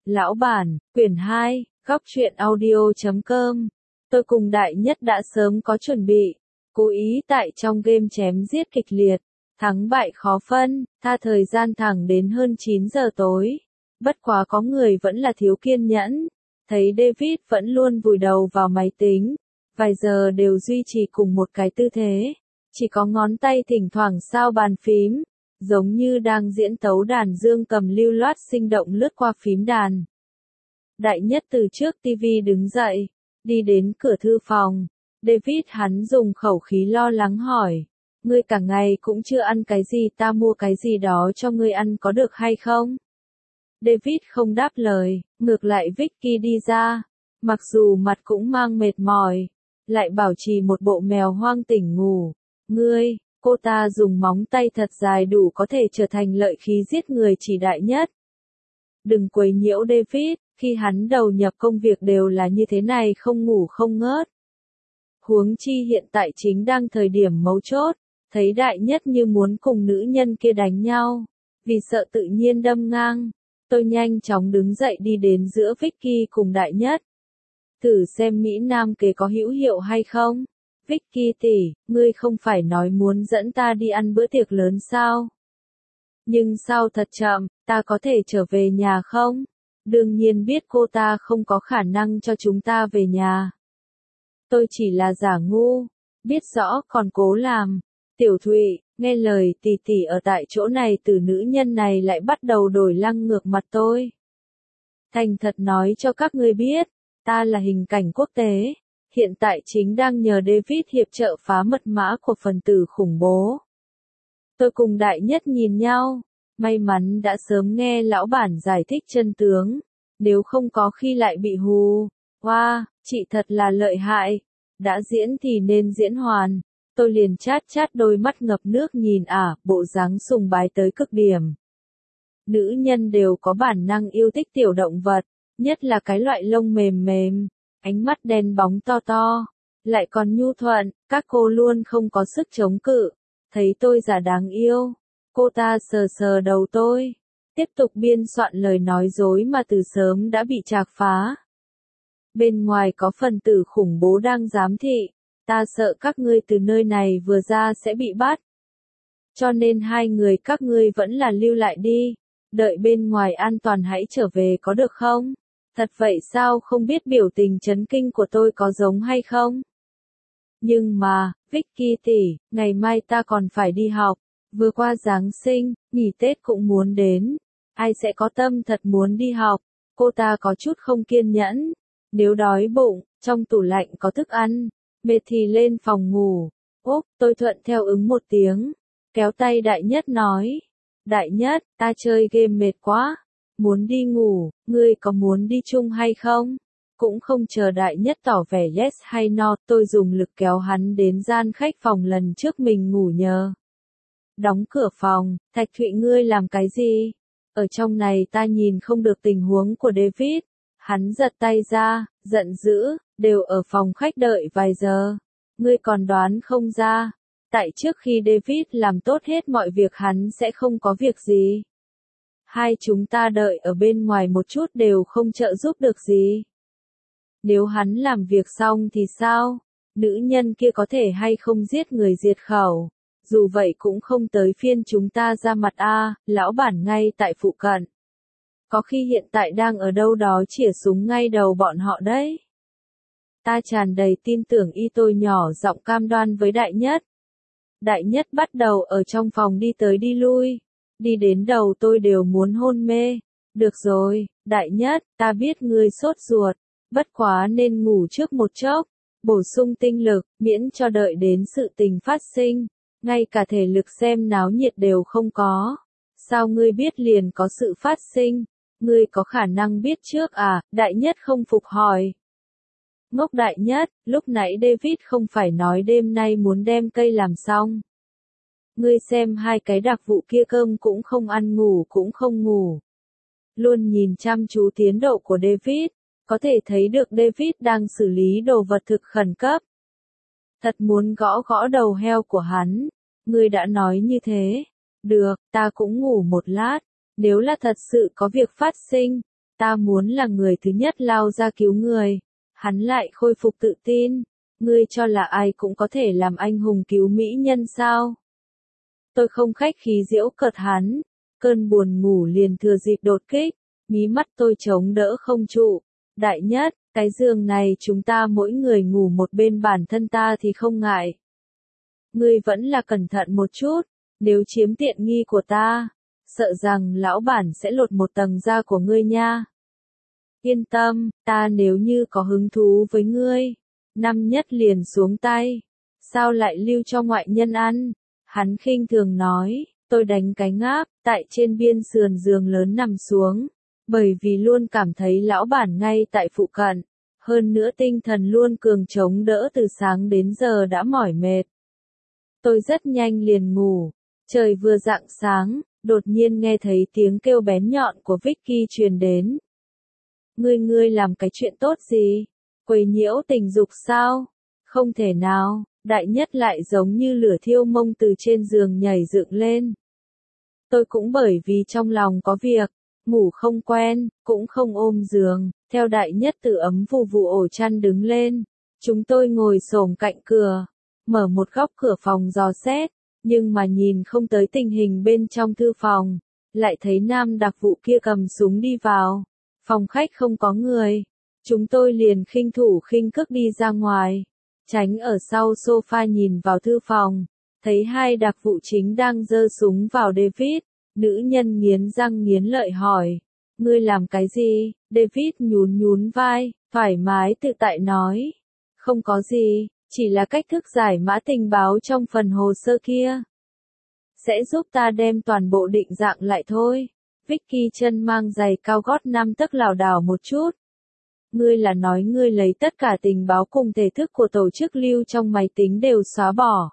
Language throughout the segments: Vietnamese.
Lão bản, quyển 2, góc truyện audio.com. Tôi cùng Đại Nhất đã sớm có chuẩn bị, cố ý tại trong game chém giết kịch liệt, thắng bại khó phân, tha thời gian thẳng đến hơn 9 giờ tối. Bất quá có người vẫn là thiếu kiên nhẫn, thấy David vẫn luôn vùi đầu vào máy tính, vài giờ đều duy trì cùng một cái tư thế, chỉ có ngón tay thỉnh thoảng sao bàn phím, giống như đang diễn tấu đàn dương cầm lưu loát sinh động lướt qua phím đàn. Đại Nhất từ trước tivi đứng dậy, đi đến cửa thư phòng. David hắn dùng khẩu khí lo lắng hỏi, ngươi cả ngày cũng chưa ăn cái gì, ta mua cái gì đó cho ngươi ăn có được hay không? David không đáp lời, ngược lại Vicky đi ra, mặc dù mặt cũng mang mệt mỏi, lại bảo trì một bộ mèo hoang tỉnh ngủ. Ngươi, cô ta dùng móng tay thật dài đủ có thể trở thành lợi khí giết người chỉ Đại Nhất. Đừng quấy nhiễu David, khi hắn đầu nhập công việc đều là như thế này, không ngủ không ngớt. Huống chi hiện tại chính đang thời điểm mấu chốt, thấy Đại Nhất như muốn cùng nữ nhân kia đánh nhau, vì sợ tự nhiên đâm ngang. Tôi nhanh chóng đứng dậy đi đến giữa Vicky cùng Đại Nhất. Thử xem Mỹ Nam kế có hữu hiệu hay không? Vicky tỷ, ngươi không phải nói muốn dẫn ta đi ăn bữa tiệc lớn sao? Nhưng sao thật chậm, ta có thể trở về nhà không? Đương nhiên biết cô ta không có khả năng cho chúng ta về nhà. Tôi chỉ là giả ngu, biết rõ còn cố làm. Tiểu Thụy, nghe lời tỷ tỷ ở tại chỗ này từ nữ nhân này lại bắt đầu đổi lăng ngược mặt tôi. Thành thật nói cho các ngươi biết, ta là hình cảnh quốc tế, hiện tại chính đang nhờ David hiệp trợ phá mật mã của phần tử khủng bố. Tôi cùng Đại Nhất nhìn nhau, may mắn đã sớm nghe lão bản giải thích chân tướng, nếu không có khi lại bị hù. Wow, chị thật là lợi hại, đã diễn thì nên diễn hoàn. Tôi liền chát chát đôi mắt ngập nước nhìn bộ dáng sùng bái tới cực điểm. Nữ nhân đều có bản năng yêu thích tiểu động vật, nhất là cái loại lông mềm mềm, ánh mắt đen bóng to to, lại còn nhu thuận, các cô luôn không có sức chống cự. Thấy tôi giả đáng yêu, cô ta sờ sờ đầu tôi, tiếp tục biên soạn lời nói dối mà từ sớm đã bị trạc phá. Bên ngoài có phần tử khủng bố đang giám thị, ta sợ các ngươi từ nơi này vừa ra sẽ bị bắt. Cho nên hai người các ngươi vẫn là lưu lại đi, đợi bên ngoài an toàn hãy trở về có được không? Thật vậy sao, không biết biểu tình chấn kinh của tôi có giống hay không? Nhưng mà, Vicky tỷ, ngày mai ta còn phải đi học, vừa qua Giáng sinh, nghỉ Tết cũng muốn đến, ai sẽ có tâm thật muốn đi học? Cô ta có chút không kiên nhẫn, nếu đói bụng, trong tủ lạnh có thức ăn, mệt thì lên phòng ngủ. Úp, tôi thuận theo ứng một tiếng, kéo tay Đại Nhất nói, Đại Nhất, ta chơi game mệt quá, muốn đi ngủ, ngươi có muốn đi chung hay không? Cũng không chờ Đại Nhất tỏ vẻ yes hay no, tôi dùng lực kéo hắn đến gian khách phòng lần trước mình ngủ nhờ. Đóng cửa phòng, Thạch Thụy ngươi làm cái gì? Ở trong này ta nhìn không được tình huống của David. Hắn giật tay ra, giận dữ, đều ở phòng khách đợi vài giờ. Ngươi còn đoán không ra. Tại trước khi David làm tốt hết mọi việc hắn sẽ không có việc gì. Hai chúng ta đợi ở bên ngoài một chút đều không trợ giúp được gì. Nếu hắn làm việc xong thì sao? Nữ nhân kia có thể hay không giết người diệt khẩu. Dù vậy cũng không tới phiên chúng ta ra mặt lão bản ngay tại phụ cận. Có khi hiện tại đang ở đâu đó chĩa súng ngay đầu bọn họ đấy. Ta tràn đầy tin tưởng tôi nhỏ giọng cam đoan với Đại Nhất. Đại Nhất bắt đầu ở trong phòng đi tới đi lui. Đi đến đầu tôi đều muốn hôn mê. Được rồi, Đại Nhất, ta biết ngươi sốt ruột. Bất quá nên ngủ trước một chốc. Bổ sung tinh lực, miễn cho đợi đến sự tình phát sinh. Ngay cả thể lực xem náo nhiệt đều không có. Sao ngươi biết liền có sự phát sinh? Ngươi có khả năng biết trước Đại Nhất không phục hỏi. Ngốc Đại Nhất, lúc nãy David không phải nói đêm nay muốn đem cây làm xong. Ngươi xem hai cái đặc vụ kia cơm cũng không ăn ngủ cũng không ngủ. Luôn nhìn chăm chú tiến độ của David, có thể thấy được David đang xử lý đồ vật thực khẩn cấp. Thật muốn gõ gõ đầu heo của hắn. Ngươi đã nói như thế. Được, ta cũng ngủ một lát. Nếu là thật sự có việc phát sinh, Ta muốn là người thứ nhất lao ra cứu người. Hắn lại khôi phục tự tin. Ngươi cho là ai cũng có thể làm anh hùng cứu mỹ nhân sao? Tôi không khách khí giễu cợt hắn. Cơn buồn ngủ liền thừa dịp đột kích. Mí mắt tôi chống đỡ không trụ. Đại nhất, cái giường này chúng ta mỗi người ngủ một bên, bản thân ta thì không ngại. Ngươi vẫn là cẩn thận một chút. Nếu chiếm tiện nghi của ta, sợ rằng lão bản sẽ lột một tầng da của ngươi nha. Yên tâm, ta nếu như có hứng thú với ngươi, năm nhất liền xuống tay. Sao lại lưu cho ngoại nhân ăn? Hắn khinh thường nói. Tôi đánh cái ngáp, tại trên biên sườn giường lớn nằm xuống. Bởi vì luôn cảm thấy lão bản ngay tại phụ cận. Hơn nữa tinh thần luôn cường chống đỡ, từ sáng đến giờ đã mỏi mệt. Tôi rất nhanh liền ngủ. Trời vừa rạng sáng, đột nhiên nghe thấy tiếng kêu bén nhọn của Vicky truyền đến. Ngươi làm cái chuyện tốt gì? Quấy nhiễu tình dục sao? Không thể nào, đại nhất lại giống như lửa thiêu mông từ trên giường nhảy dựng lên. Tôi cũng bởi vì trong lòng có việc, ngủ không quen, cũng không ôm giường, theo đại nhất từ ấm vù vù ổ chăn đứng lên. Chúng tôi ngồi xổm cạnh cửa, mở một góc cửa phòng dò xét, nhưng mà nhìn không tới tình hình bên trong thư phòng, lại thấy nam đặc vụ kia cầm súng đi vào. Phòng khách không có người, chúng tôi liền khinh thủ khinh cước đi ra ngoài, tránh ở sau sofa nhìn vào thư phòng, thấy hai đặc vụ chính đang giơ súng vào David. Nữ nhân nghiến răng nghiến lợi hỏi, ngươi làm cái gì? David nhún nhún vai, thoải mái tự tại nói, không có gì, chỉ là cách thức giải mã tình báo trong phần hồ sơ kia. Sẽ giúp ta đem toàn bộ định dạng lại thôi. Vicky chân mang giày cao gót 5 tấc lảo đảo một chút. Ngươi là nói ngươi lấy tất cả tình báo cùng thể thức của tổ chức lưu trong máy tính đều xóa bỏ.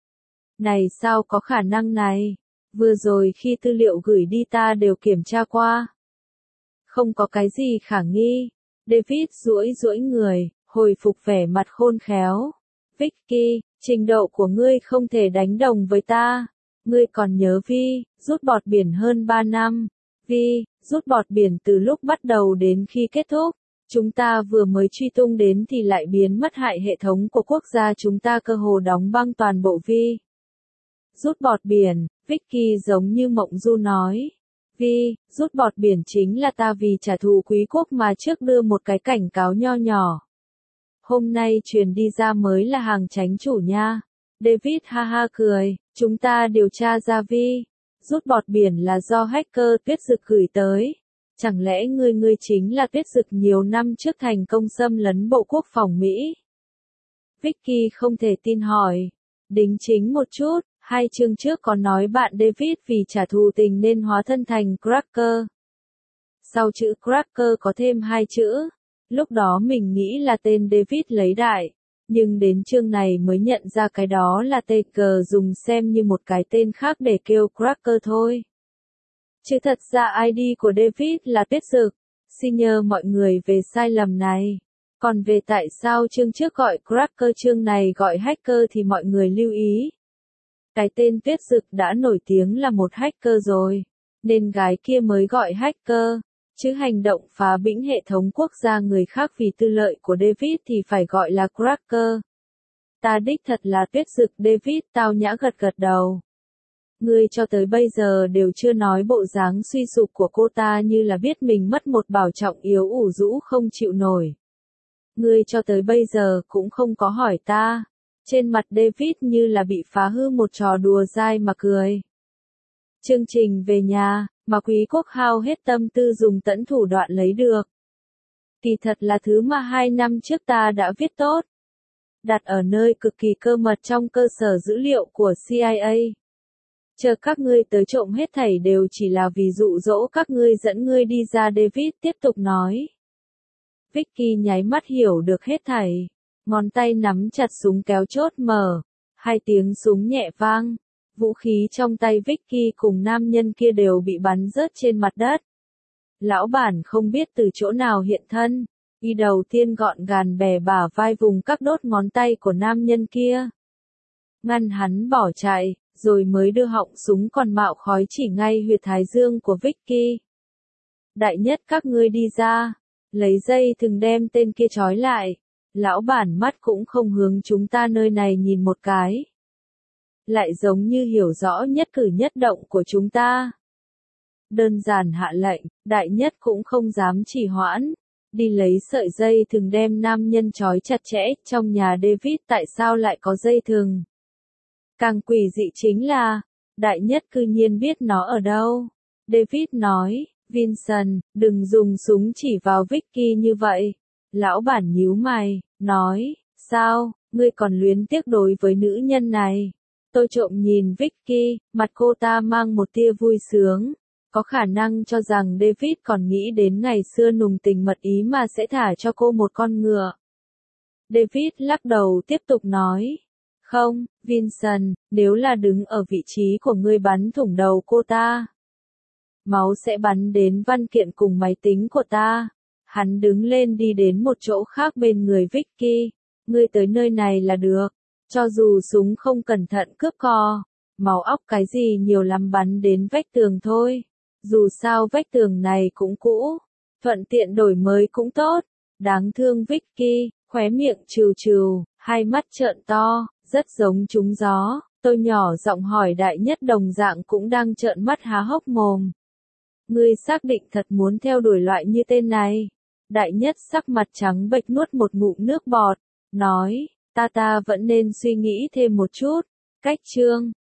Này sao có khả năng này? Vừa rồi khi tư liệu gửi đi ta đều kiểm tra qua. Không có cái gì khả nghi. David duỗi người, hồi phục vẻ mặt khôn khéo. Vicky, trình độ của ngươi không thể đánh đồng với ta. Ngươi còn nhớ Vi, rút bọt biển hơn 3 năm. Vi, rút bọt biển từ lúc bắt đầu đến khi kết thúc. Chúng ta vừa mới truy tung đến thì lại biến mất, hại hệ thống của quốc gia chúng ta, cơ hồ đóng băng toàn bộ Vi. Rút bọt biển, Vicky giống như mộng du nói. Vi, rút bọt biển chính là ta vì trả thù quý quốc mà trước đưa một cái cảnh cáo nho nhỏ. Hôm nay truyền đi ra mới là hàng chánh chủ nha. David ha ha cười, chúng ta điều tra ra Vi. Rút bọt biển là do hacker Tuyết Dực gửi tới. Chẳng lẽ ngươi chính là Tuyết Dực nhiều năm trước thành công xâm lấn Bộ Quốc phòng Mỹ? Vicky không thể tin hỏi. Đính chính một chút, 2 chương trước có nói bạn David vì trả thù tình nên hóa thân thành Cracker. Sau chữ Cracker có thêm 2 chữ. Lúc đó mình nghĩ là tên David lấy đại. Nhưng đến chương này mới nhận ra cái đó là TG dùng xem như một cái tên khác để kêu Cracker thôi. Chứ thật ra ID của David là Tuyết Dực. Xin nhờ mọi người về sai lầm này. Còn về tại sao chương trước gọi Cracker chương này gọi hacker thì mọi người lưu ý. Cái tên Tuyết Dực đã nổi tiếng là một hacker rồi, nên gái kia mới gọi hacker. Chứ hành động phá bĩnh hệ thống quốc gia người khác vì tư lợi của David thì phải gọi là Cracker. Ta đích thật là Tuyết Dực. David tao nhã gật gật đầu. Ngươi cho tới bây giờ đều chưa nói bộ dáng suy sụp của cô ta như là biết mình mất một bảo trọng yếu ủ rũ không chịu nổi. Ngươi cho tới bây giờ cũng không có hỏi ta. Trên mặt David như là bị phá hư một trò đùa dai mà cười. Chương trình về nhà, mà quý quốc hao hết tâm tư dùng tẫn thủ đoạn lấy được. Kỳ thật là thứ mà 2 năm trước ta đã viết tốt. Đặt ở nơi cực kỳ cơ mật trong cơ sở dữ liệu của CIA. Chờ các ngươi tới trộm hết thảy đều chỉ là vì dụ dỗ các ngươi dẫn ngươi đi ra. David tiếp tục nói. Vicky nháy mắt hiểu được hết thảy. Ngón tay nắm chặt súng kéo chốt mở. 2 tiếng súng nhẹ vang. Vũ khí trong tay Vicky cùng nam nhân kia đều bị bắn rớt trên mặt đất. Lão bản không biết từ chỗ nào hiện thân. Y đầu tiên gọn gàng bẻ bả vai vùng các đốt ngón tay của nam nhân kia. Ngăn hắn bỏ chạy, rồi mới đưa họng súng còn mạo khói chỉ ngay huyệt thái dương của Vicky. Đại nhất các ngươi đi ra, lấy dây thừng đem tên kia trói lại. Lão bản mắt cũng không hướng chúng ta nơi này nhìn một cái. Lại giống như hiểu rõ nhất cử nhất động của chúng ta. Đơn giản hạ lệnh, đại nhất cũng không dám trì hoãn. Đi lấy sợi dây thừng đem nam nhân trói chặt chẽ, trong nhà David tại sao lại có dây thừng? Càng quỷ dị chính là, đại nhất cư nhiên biết nó ở đâu. David nói, Vincent, đừng dùng súng chỉ vào Vicky như vậy. Lão bản nhíu mày, nói, sao, ngươi còn luyến tiếc đối với nữ nhân này? Tôi trộm nhìn Vicky, mặt cô ta mang một tia vui sướng. Có khả năng cho rằng David còn nghĩ đến ngày xưa nùng tình mật ý mà sẽ thả cho cô một con ngựa. David lắc đầu tiếp tục nói. Không, Vincent, nếu là đứng ở vị trí của ngươi bắn thủng đầu cô ta, máu sẽ bắn đến văn kiện cùng máy tính của ta. Hắn đứng lên đi đến một chỗ khác bên người Vicky. Ngươi tới nơi này là được. Cho dù súng không cẩn thận cướp co, máu óc cái gì nhiều lắm bắn đến vách tường thôi. Dù sao vách tường này cũng cũ, thuận tiện đổi mới cũng tốt. Đáng thương Vicky, khóe miệng trừ trừ, hai mắt trợn to, rất giống trúng gió. Tôi nhỏ giọng hỏi đại nhất đồng dạng cũng đang trợn mắt há hốc mồm. Ngươi xác định thật muốn theo đuổi loại như tên này? Đại nhất sắc mặt trắng bệch nuốt một ngụm nước bọt, nói, ta vẫn nên suy nghĩ thêm một chút. Cách chương